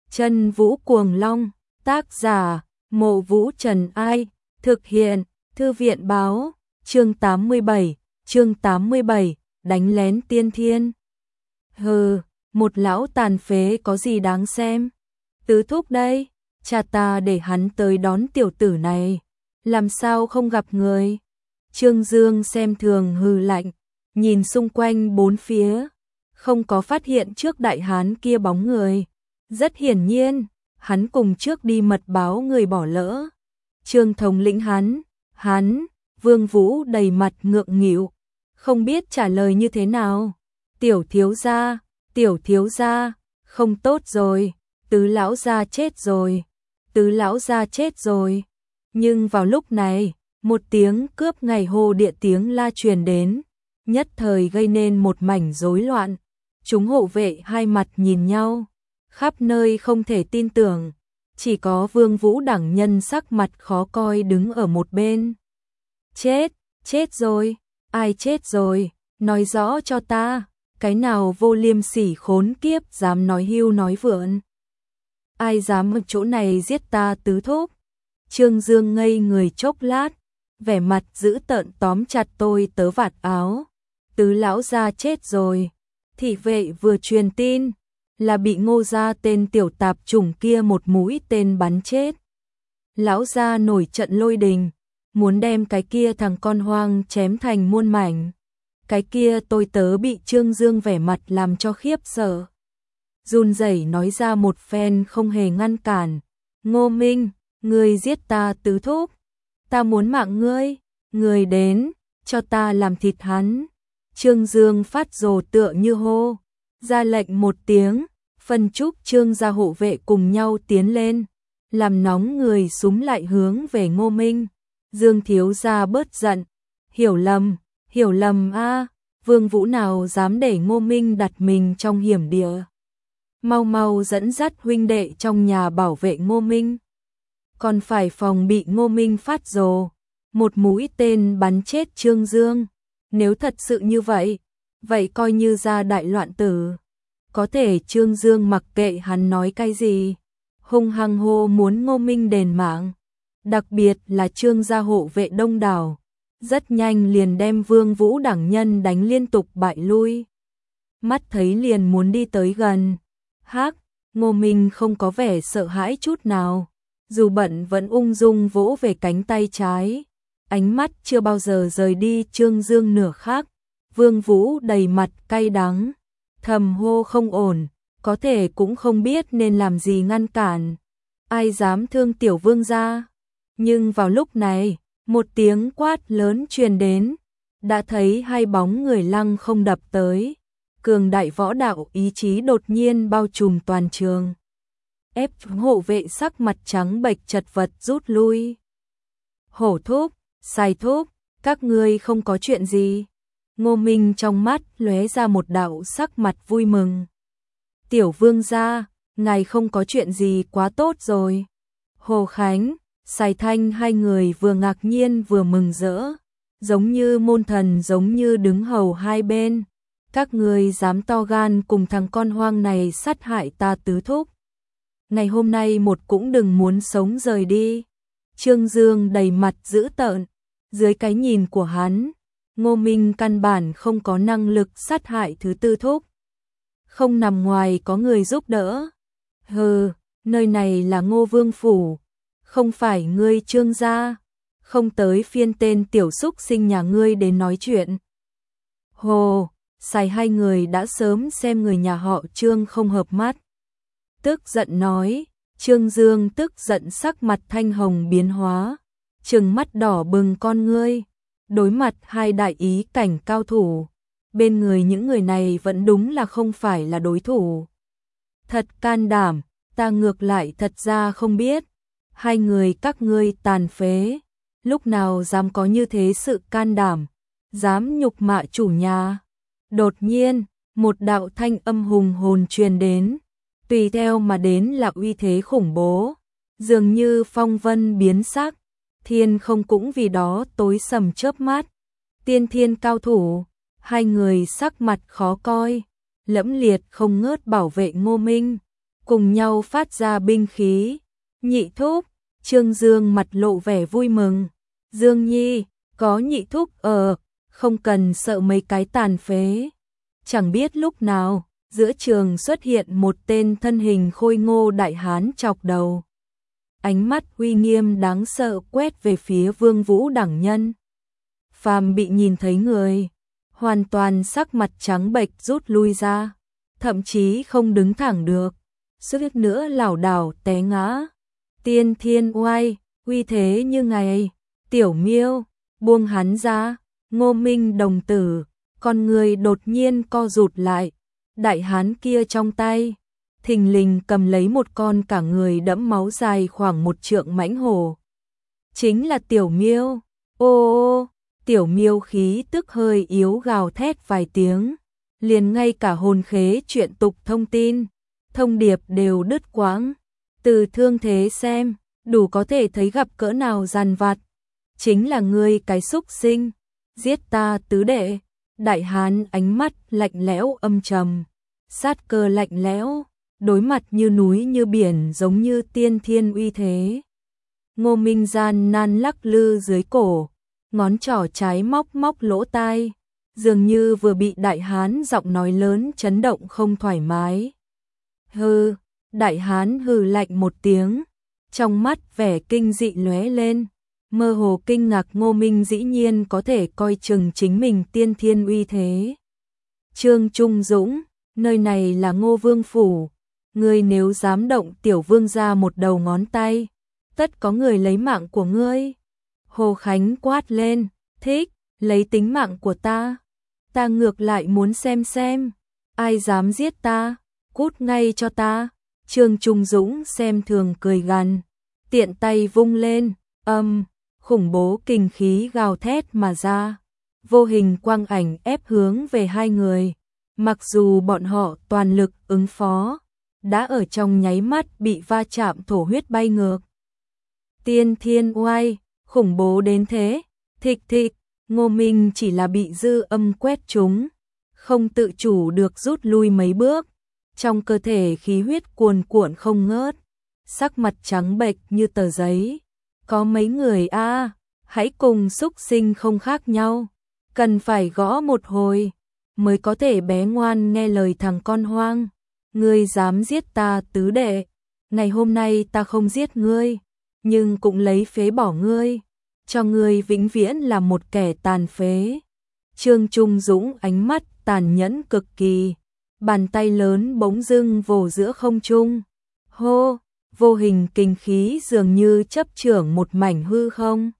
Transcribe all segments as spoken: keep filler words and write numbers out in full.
Chân Vũ Cuồng Long, tác giả, Mộ Vũ Trần Ai, thực hiện, Thư viện báo, chương tám mươi bảy, chương tám mươi bảy, đánh lén tiên thiên. Hừ, một lão tàn phế có gì đáng xem. Tứ thúc đây, cha ta để hắn tới đón tiểu tử này, làm sao không gặp người. Trương Dương xem thường hừ lạnh, nhìn xung quanh bốn phía, không có phát hiện trước đại hán kia bóng người. Rất hiển nhiên, hắn cùng trước đi mật báo người bỏ lỡ. Trương thống lĩnh hắn, hắn, Vương Vũ đầy mặt ngượng nghịu, không biết trả lời như thế nào. Tiểu thiếu gia, tiểu thiếu gia, không tốt rồi, tứ lão gia chết rồi, tứ lão gia chết rồi. Nhưng vào lúc này, một tiếng cướp ngày hồ địa tiếng la truyền đến, nhất thời gây nên một mảnh rối loạn. Chúng hộ vệ hai mặt nhìn nhau, khắp nơi không thể tin tưởng, chỉ có Vương Vũ đẳng nhân sắc mặt khó coi đứng ở một bên. Chết, chết rồi, ai chết rồi, nói rõ cho ta, cái nào vô liêm sỉ khốn kiếp dám nói hưu nói vượn. Ai dám ở chỗ này giết ta tứ thúc. Trương Dương ngây người chốc lát, vẻ mặt dữ tợn tóm chặt tôi tớ vạt áo. Tứ lão gia chết rồi. Thị vệ vừa truyền tin là bị Ngô gia tên tiểu tạp chủng kia một mũi tên bắn chết. Lão gia nổi trận lôi đình, muốn đem cái kia thằng con hoang chém thành muôn mảnh. Cái kia tôi tớ bị Trương Dương vẻ mặt làm cho khiếp sợ, run rẩy nói ra một phen không hề ngăn cản. Ngô Minh, ngươi giết ta tứ thúc, ta muốn mạng ngươi, ngươi đến, cho ta làm thịt hắn. Trương Dương phát rồ tựa như hô, ra lệnh một tiếng, phân trúc Trương gia hộ vệ cùng nhau tiến lên, làm nóng người súng lại hướng về Ngô Minh. Dương thiếu gia bớt giận, hiểu lầm, hiểu lầm a, Vương Vũ nào dám để Ngô Minh đặt mình trong hiểm địa. Mau mau dẫn dắt huynh đệ trong nhà bảo vệ Ngô Minh, còn phải phòng bị Ngô Minh phát rồ, một mũi tên bắn chết Trương Dương. Nếu thật sự như vậy, vậy coi như ra đại loạn tử. Có thể Trương Dương mặc kệ hắn nói cái gì, hung hăng hô muốn Ngô Minh đền mạng. Đặc biệt là Trương gia hộ vệ đông đảo, rất nhanh liền đem Vương Vũ đẳng nhân đánh liên tục bại lui. Mắt thấy liền muốn đi tới gần. Hắc, Ngô Minh không có vẻ sợ hãi chút nào, dù bận vẫn ung dung vỗ về cánh tay trái. Ánh mắt chưa bao giờ rời đi Trương Dương nửa khắc. Vương Vũ đầy mặt cay đắng, thầm hô không ổn, có thể cũng không biết nên làm gì ngăn cản. Ai dám thương tiểu vương gia? Nhưng vào lúc này, một tiếng quát lớn truyền đến, đã thấy hai bóng người lăng không đập tới. Cường đại võ đạo ý chí đột nhiên bao trùm toàn trường, ép hộ vệ sắc mặt trắng bệch chật vật rút lui. Hổ thúc, Sai thúc, các ngươi không có chuyện gì? Ngô Minh trong mắt lóe ra một đạo sắc mặt vui mừng. Tiểu vương gia, ngài không có chuyện gì quá tốt rồi. Hồ Khánh, Sai Thanh hai người vừa ngạc nhiên vừa mừng rỡ, giống như môn thần giống như đứng hầu hai bên. Các ngươi dám to gan cùng thằng con hoang này sát hại ta tứ thúc. Ngày hôm nay một cũng đừng muốn sống rời đi. Trương Dương đầy mặt dữ tợn, dưới cái nhìn của hắn, Ngô Minh căn bản không có năng lực sát hại thứ tư thúc. Không nằm ngoài có người giúp đỡ. Hừ, nơi này là Ngô Vương phủ, không phải ngươi Trương gia, không tới phiên tên tiểu xúc sinh nhà ngươi đến nói chuyện. Hồ, Sai hai người đã sớm xem người nhà họ Trương không hợp mắt, tức giận nói. Trương Dương tức giận sắc mặt thanh hồng biến hóa, trừng mắt đỏ bừng con ngươi, đối mặt hai đại ý cảnh cao thủ, bên người những người này vẫn đúng là không phải là đối thủ. Thật can đảm, ta ngược lại thật ra không biết, hai người các ngươi tàn phế, lúc nào dám có như thế sự can đảm, dám nhục mạ chủ nhà. Đột nhiên, một đạo thanh âm hùng hồn truyền đến, tùy theo mà đến là uy thế khủng bố, dường như phong vân biến sắc, thiên không cũng vì đó tối sầm chớp mắt. Tiên thiên cao thủ, hai người sắc mặt khó coi, lẫm liệt không ngớt bảo vệ Ngô Minh, cùng nhau phát ra binh khí. Nhị thúc, Trương Dương mặt lộ vẻ vui mừng. Dương Nhi, có nhị thúc ở, không cần sợ mấy cái tàn phế. Chẳng biết lúc nào, giữa trường xuất hiện một tên thân hình khôi ngô đại hán chọc đầu. Ánh mắt uy nghiêm đáng sợ quét về phía Vương Vũ đẳng nhân. Phàm bị nhìn thấy người, hoàn toàn sắc mặt trắng bệch rút lui ra, thậm chí không đứng thẳng được, suýt nữa lảo đảo té ngã. Tiên Thiên Oai, uy thế như ngày. Tiểu Miêu, buông hắn ra. Ngô Minh đồng tử, con người đột nhiên co rụt lại. Đại hán kia trong tay, thình lình cầm lấy một con cả người đẫm máu dài khoảng một trượng mãnh hổ. Chính là Tiểu Miêu. Ô ô, Tiểu Miêu khí tức hơi yếu gào thét vài tiếng, liền ngay cả hồn khế chuyện tục thông tin, thông điệp đều đứt quãng. Từ thương thế xem, đủ có thể thấy gặp cỡ nào giàn vặt. Chính là ngươi cái xúc sinh, giết ta tứ đệ. Đại hán ánh mắt lạnh lẽo âm trầm, sát cơ lạnh lẽo, đối mặt như núi như biển giống như tiên thiên uy thế. Ngô Minh gian nan lắc lư dưới cổ, ngón trỏ trái móc móc lỗ tai, dường như vừa bị đại hán giọng nói lớn chấn động không thoải mái. Hừ, đại hán hừ lạnh một tiếng, trong mắt vẻ kinh dị lóe lên, mơ hồ kinh ngạc Ngô Minh dĩ nhiên có thể coi chừng chính mình tiên thiên uy thế. Trương Trung Dũng, nơi này là Ngô Vương phủ, ngươi nếu dám động tiểu vương ra một đầu ngón tay, tất có người lấy mạng của ngươi. Hồ Khánh quát lên, thích, lấy tính mạng của ta, ta ngược lại muốn xem xem, ai dám giết ta, cút ngay cho ta. Trương Trung Dũng xem thường cười gằn, tiện tay vung lên, âm, khủng bố kinh khí gào thét mà ra, vô hình quang ảnh ép hướng về hai người, mặc dù bọn họ toàn lực ứng phó, đã ở trong nháy mắt bị va chạm thổ huyết bay ngược. Tiên Thiên Oai, khủng bố đến thế, thịch thịch, Ngô Minh chỉ là bị dư âm quét trúng, không tự chủ được rút lui mấy bước, trong cơ thể khí huyết cuồn cuộn không ngớt, sắc mặt trắng bệch như tờ giấy. Có mấy người a, à, hãy cùng xúc sinh không khác nhau, cần phải gõ một hồi mới có thể bé ngoan nghe lời thằng con hoang. Ngươi dám giết ta tứ đệ, ngày hôm nay ta không giết ngươi, nhưng cũng lấy phế bỏ ngươi, cho ngươi vĩnh viễn là một kẻ tàn phế. Trương Trung Dũng ánh mắt tàn nhẫn cực kỳ, bàn tay lớn bỗng dưng vồ giữa không trung. Hô, vô hình kinh khí dường như chấp chưởng một mảnh hư không.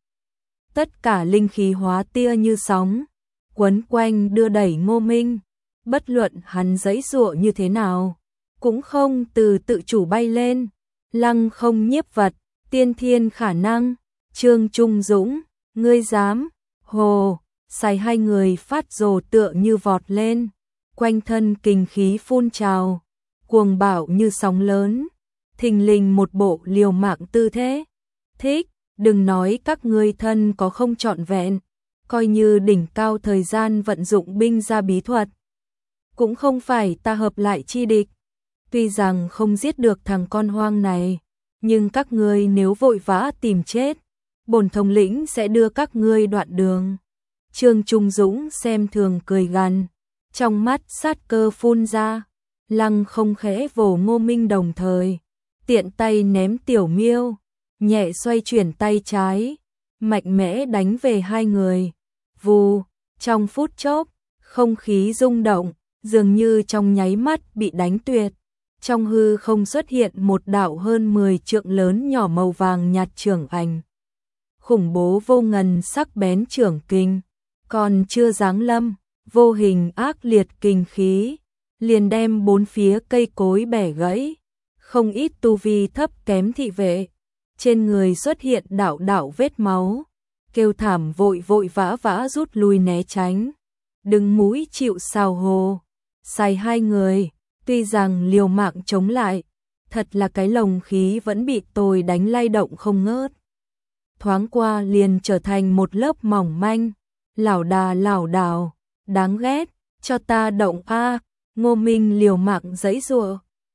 Tất cả linh khí hóa tia như sóng, quấn quanh đưa đẩy Ngô Minh, bất luận hắn giãy giụa như thế nào, cũng không từ tự chủ bay lên, lăng không nhiếp vật, tiên thiên khả năng. Trương Trung Dũng, ngươi dám? Hồ, xài hai người phát rồ tựa như vọt lên, quanh thân kinh khí phun trào, cuồng bạo như sóng lớn, thình lình một bộ liều mạng tư thế. Thích, đừng nói các ngươi thân có không trọn vẹn, coi như đỉnh cao thời gian vận dụng binh ra bí thuật, cũng không phải ta hợp lại chi địch. Tuy rằng không giết được thằng con hoang này, nhưng các ngươi nếu vội vã tìm chết, bổn thống lĩnh sẽ đưa các ngươi đoạn đường. Trương Trung Dũng xem thường cười gằn, trong mắt sát cơ phun ra, lăng không khẽ vồ Ngô Minh đồng thời, tiện tay ném Tiểu Miêu, nhẹ xoay chuyển tay trái, mạnh mẽ đánh về hai người. Vù, trong phút chốc, không khí rung động, dường như trong nháy mắt bị đánh tuyệt. Trong hư không xuất hiện một đạo hơn mười trượng lớn nhỏ màu vàng nhạt trưởng ảnh. Khủng bố vô ngần sắc bén trưởng kinh, còn chưa giáng lâm, vô hình ác liệt kinh khí, liền đem bốn phía cây cối bẻ gãy. Không ít tu vi thấp kém thị vệ, trên người xuất hiện đạo đạo vết máu, kêu thảm vội vội vã vã rút lui né tránh. Đứng mũi chịu sào hồ, xài hai người, tuy rằng liều mạng chống lại, thật là cái lồng khí vẫn bị tôi đánh lay động không ngớt. Thoáng qua liền trở thành một lớp mỏng manh, lảo đà lảo đảo, đáng ghét, cho ta động a. Ngô Minh liều mạng giãy giụa,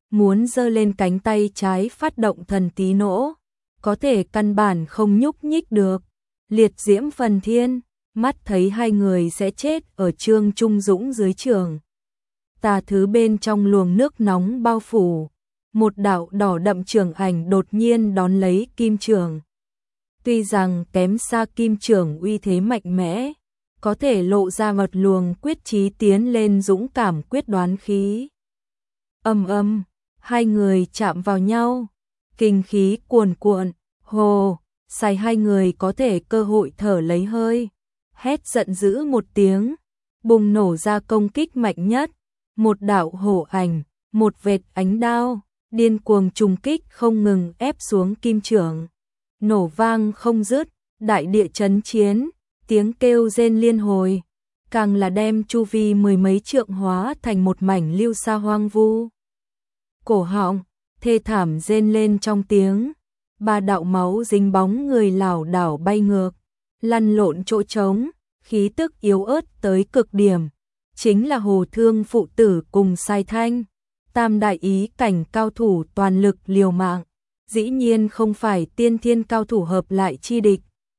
muốn giơ lên cánh tay trái phát động thần tí nỗ, có thể căn bản không nhúc nhích được. Liệt diễm phần thiên, mắt thấy hai người sẽ chết ở Trương Trung Dũng dưới trường. Tà thứ bên trong luồng nước nóng bao phủ, một đạo đỏ đậm trường ảnh đột nhiên đón lấy kim trường. Tuy rằng kém xa kim trường uy thế mạnh mẽ, có thể lộ ra một luồng quyết chí tiến lên dũng cảm quyết đoán khí. Ầm ầm, hai người chạm vào nhau, kinh khí cuồn cuộn, hồ, xài hai người có thể cơ hội thở lấy hơi, hét giận dữ một tiếng, bùng nổ ra công kích mạnh nhất, một đạo hổ ảnh, một vệt ánh đao, điên cuồng trùng kích không ngừng ép xuống kim trường. Nổ vang không dứt, đại địa chấn chiến, tiếng kêu rên liên hồi, càng là đem chu vi mười mấy trượng hóa thành một mảnh lưu sa hoang vu. Cổ họng, thê thảm rên lên trong tiếng, ba đạo máu dính bóng người lảo đảo bay ngược, lăn lộn chỗ trống, khí tức yếu ớt tới cực điểm, chính là Hồ Thương phụ tử cùng Sai Thanh, tam đại ý cảnh cao thủ toàn lực liều mạng, dĩ nhiên không phải tiên thiên cao thủ hợp lại chi địch.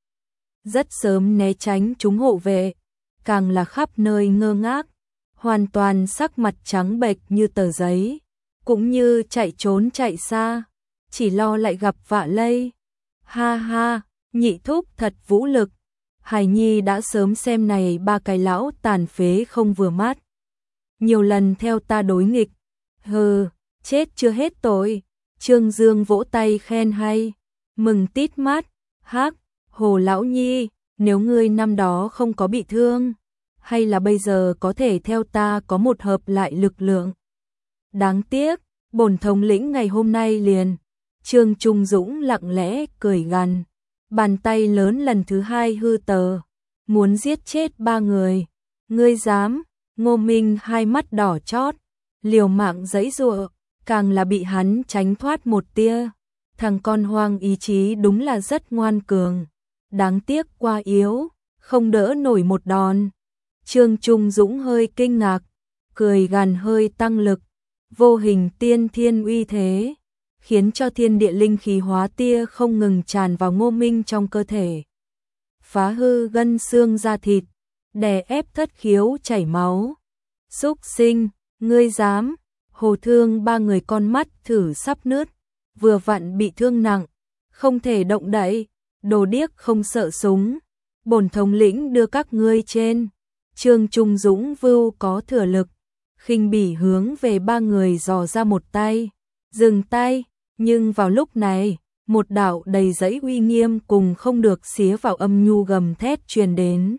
Rất sớm né tránh chúng hộ vệ, càng là khắp nơi ngơ ngác, hoàn toàn sắc mặt trắng bệch như tờ giấy, cũng như chạy trốn chạy xa, chỉ lo lại gặp vạ lây. Ha ha, nhị thúc thật vũ lực, Hải Nhi đã sớm xem này ba cái lão tàn phế không vừa mắt. Nhiều lần theo ta đối nghịch, hừ, chết chưa hết tội. Trương Dương vỗ tay khen hay, mừng tít mắt, hắc, Hồ lão nhi, nếu ngươi năm đó không có bị thương, hay là bây giờ có thể theo ta có một hợp lại lực lượng. Đáng tiếc, bổn thống lĩnh ngày hôm nay liền. Trương Trung Dũng lặng lẽ cười gằn, bàn tay lớn lần thứ hai hư tờ, muốn giết chết ba người. Ngươi dám? Ngô Minh hai mắt đỏ chót, liều mạng giãy giụa, càng là bị hắn tránh thoát một tia. Thằng con hoang ý chí đúng là rất ngoan cường, đáng tiếc quá yếu, không đỡ nổi một đòn. Trương Trung Dũng hơi kinh ngạc, cười gằn hơi tăng lực, vô hình tiên thiên uy thế, khiến cho thiên địa linh khí hóa tia không ngừng tràn vào Ngô Minh trong cơ thể, phá hư gân xương da thịt, đè ép thất khiếu chảy máu. Súc sinh, ngươi dám? Hồ Thương ba người con mắt thử sắp nứt, vừa vặn bị thương nặng, không thể động đậy, đồ điếc không sợ súng, bổn thống lĩnh đưa các ngươi trên. Trương Trung Dũng vưu có thừa lực, khinh bỉ hướng về ba người dò ra một tay, dừng tay, nhưng vào lúc này, một đạo đầy dẫy uy nghiêm cùng không được xía vào âm nhu gầm thét truyền đến.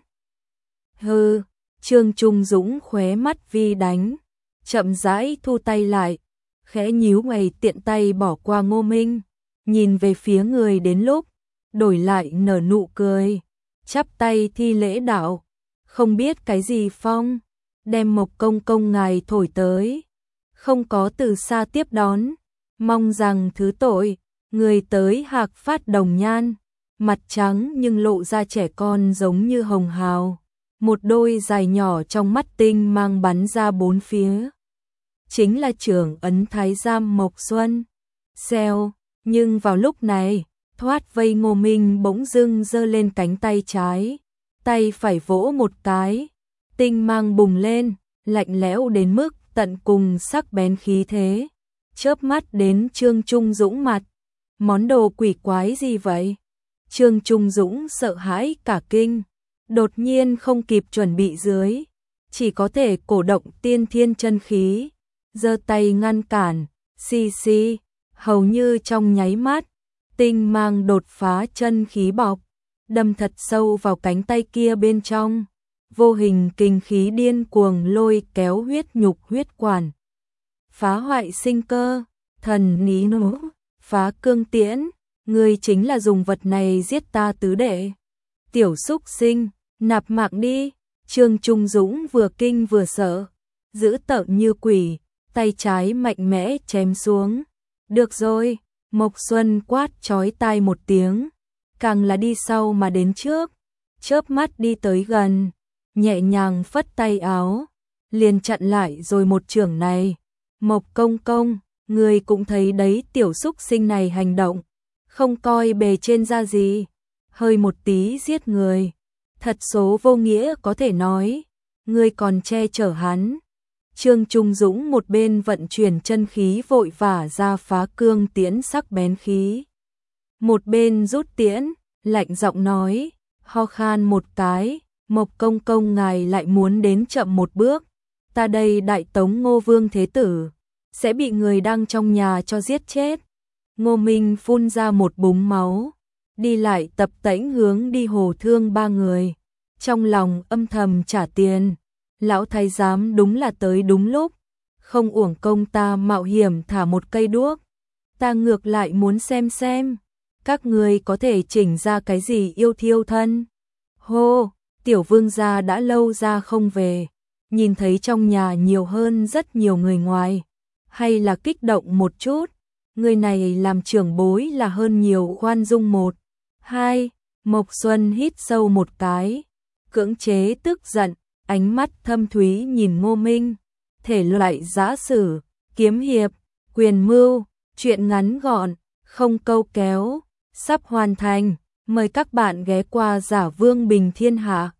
Hừ, Trương Trung Dũng khóe mắt vi đánh, chậm rãi thu tay lại, khẽ nhíu mày tiện tay bỏ qua Ngô Minh, nhìn về phía người đến lúc, đổi lại nở nụ cười, chắp tay thi lễ đạo, không biết cái gì phong, đem Mộc công công ngài thổi tới, không có từ xa tiếp đón, mong rằng thứ tội. Người tới hạc phát đồng nhan, mặt trắng nhưng lộ ra trẻ con giống như hồng hào, một đôi dài nhỏ trong mắt tinh mang bắn ra bốn phía. Chính là trưởng ấn thái giám Mộc Xuân. Xèo, nhưng vào lúc này, thoát vây Ngô Minh bỗng dưng giơ lên cánh tay trái, tay phải vỗ một cái, tinh mang bùng lên, lạnh lẽo đến mức tận cùng sắc bén khí thế, chớp mắt đến Trương Trung Dũng mặt. Món đồ quỷ quái gì vậy? Trương Trung Dũng sợ hãi cả kinh, đột nhiên không kịp chuẩn bị dưới, chỉ có thể cổ động tiên thiên chân khí, giơ tay ngăn cản, xì xì, hầu như trong nháy mắt, tinh mang đột phá chân khí bọc, đâm thật sâu vào cánh tay kia bên trong, vô hình kinh khí điên cuồng lôi kéo huyết nhục huyết quản, phá hoại sinh cơ, thần ní nỗ. Phá cương tiễn, ngươi chính là dùng vật này giết ta tứ đệ. Tiểu xúc sinh, nạp mạng đi. Trương Trung Dũng vừa kinh vừa sợ, dữ tợn như quỷ, tay trái mạnh mẽ chém xuống. Được rồi, Mộc Xuân quát chói tai một tiếng, càng là đi sau mà đến trước, chớp mắt đi tới gần, nhẹ nhàng phất tay áo, liền chặn lại rồi một chưởng này. Mộc công công, Người cũng thấy đấy, tiểu xúc sinh này hành động, không coi bề trên ra gì, hơi một tí giết người. Thật số vô nghĩa có thể nói, ngươi còn che chở hắn. Trương Trung Dũng một bên vận chuyển chân khí vội vã ra phá cương tiễn sắc bén khí. Một bên rút tiễn, lạnh giọng nói, ho khan một cái, Mộc công công ngài lại muốn đến chậm một bước. Ta đây Đại Tống Ngô Vương Thế Tử, sẽ bị người đang trong nhà cho giết chết. Ngô Minh phun ra một búng máu, đi lại tập tễnh hướng đi Hồ Thương ba người. Trong lòng âm thầm trả tiền, lão thái giám đúng là tới đúng lúc, không uổng công ta mạo hiểm thả một cây đuốc. Ta ngược lại muốn xem xem, các người có thể chỉnh ra cái gì yêu thiêu thân. Hô, tiểu vương gia đã lâu ra không về, nhìn thấy trong nhà nhiều hơn rất nhiều người ngoài, hay là kích động một chút, người này làm trưởng bối là hơn nhiều khoan dung một. Hai, Mộc Xuân hít sâu một cái, cưỡng chế tức giận, ánh mắt thâm thúy nhìn Ngô Minh, thể loại giã sử, kiếm hiệp, quyền mưu, chuyện ngắn gọn, không câu kéo, sắp hoàn thành, mời các bạn ghé qua Giả Vương Bình Thiên Hạ.